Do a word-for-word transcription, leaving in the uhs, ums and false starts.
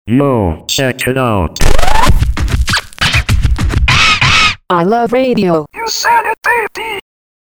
Yo, check it out. I love radio. You said it.